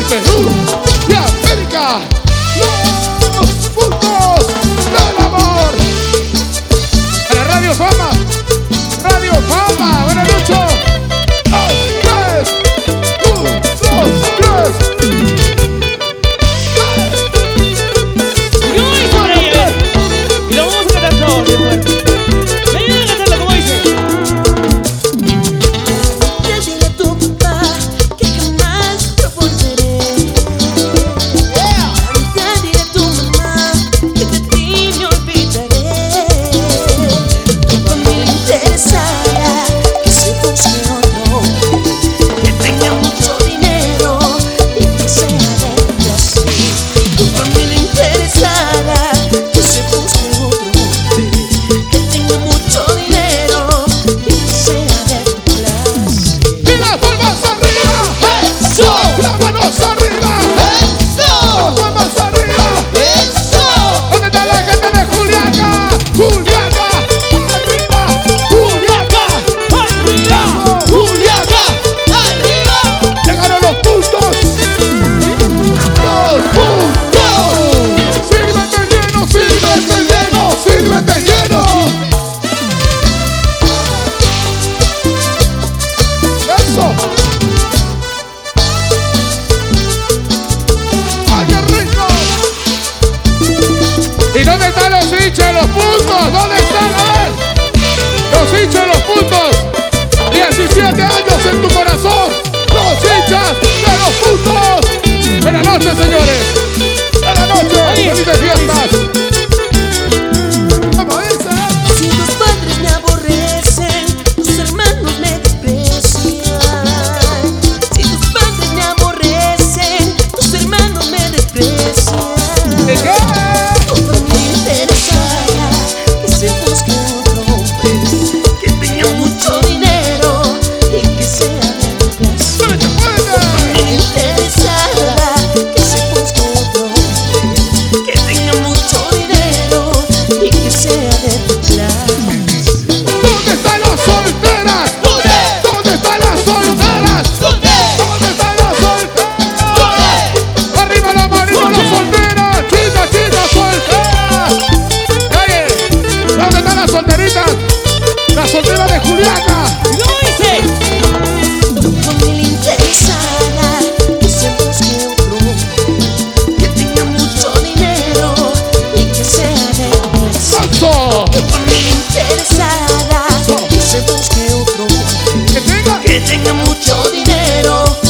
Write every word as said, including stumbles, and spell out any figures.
Perú y América. Los puntos del amor. A la Radio Fama. Radio Fama. Buenas noches. Un, dos, tres. Y lo vamos a cantar todos, bien fuerte. Me ayudan a cantarlo como dice. Ya dile a tu papá que jamás yo volveré. Ya dile a tu mamá que de ti me olvidaré. Tu familia interesada que se busque otro hombre que tenga mucho dinero y que sea de clase. Tu familia interesada que se busque otro hombre que tenga mucho dinero y que sea de tu clase. Y las palmas arriba. ¡Eso! Las manos arriba. ¡Eso! Las palmas arriba. ¡Eso! ¿Dónde está la gente de Juliaca? Juliaca. Arriba. Juliaca. Arriba. ¡Juliaca! ¡Arriba! Llegaron los puntos. Los puntos. Sírvete lleno, sírvete lleno, sírvete lleno. Eso. ¡Ay, qué rico! ¿Y dónde están los hinchas de los puntos? ¿Dónde están? A ver. Los hinchas de los puntos. diecisiete años en tu corazón. Los hinchas de los puntos. Buenas noches, señores. Buenas noches. Felices fiestas. ¿Cómo dice? Si tus padres me aborrecen, tus hermanos me desprecian. Si tus padres me aborrecen, tus hermanos me desprecian. ¿De qué? Tu familia interesada que se busque otro hombre que tenga mucho dinero y que sea de tu clase. ¡Súbete, fuerte! Familia interesada que se busque otro hombre que tenga mucho dinero y que sea de tu clase. ¿Dónde están las solteras? ¿Dónde? ¿Dónde están las solteras? ¿Dónde? ¿Dónde están las solteras? Arriba la manito, las solteras. Chicas, chicas, solteras. Oye, ¿dónde están las solteritas? Las solteras de Juliaca. Y lo dice. Tu familia interesada que se busque otro hombre que tenga mucho dinero y que sea de tu clase. ¡Salso! Tu familia interesada que se busque otro hombre Que tenga que tenga mucho dinero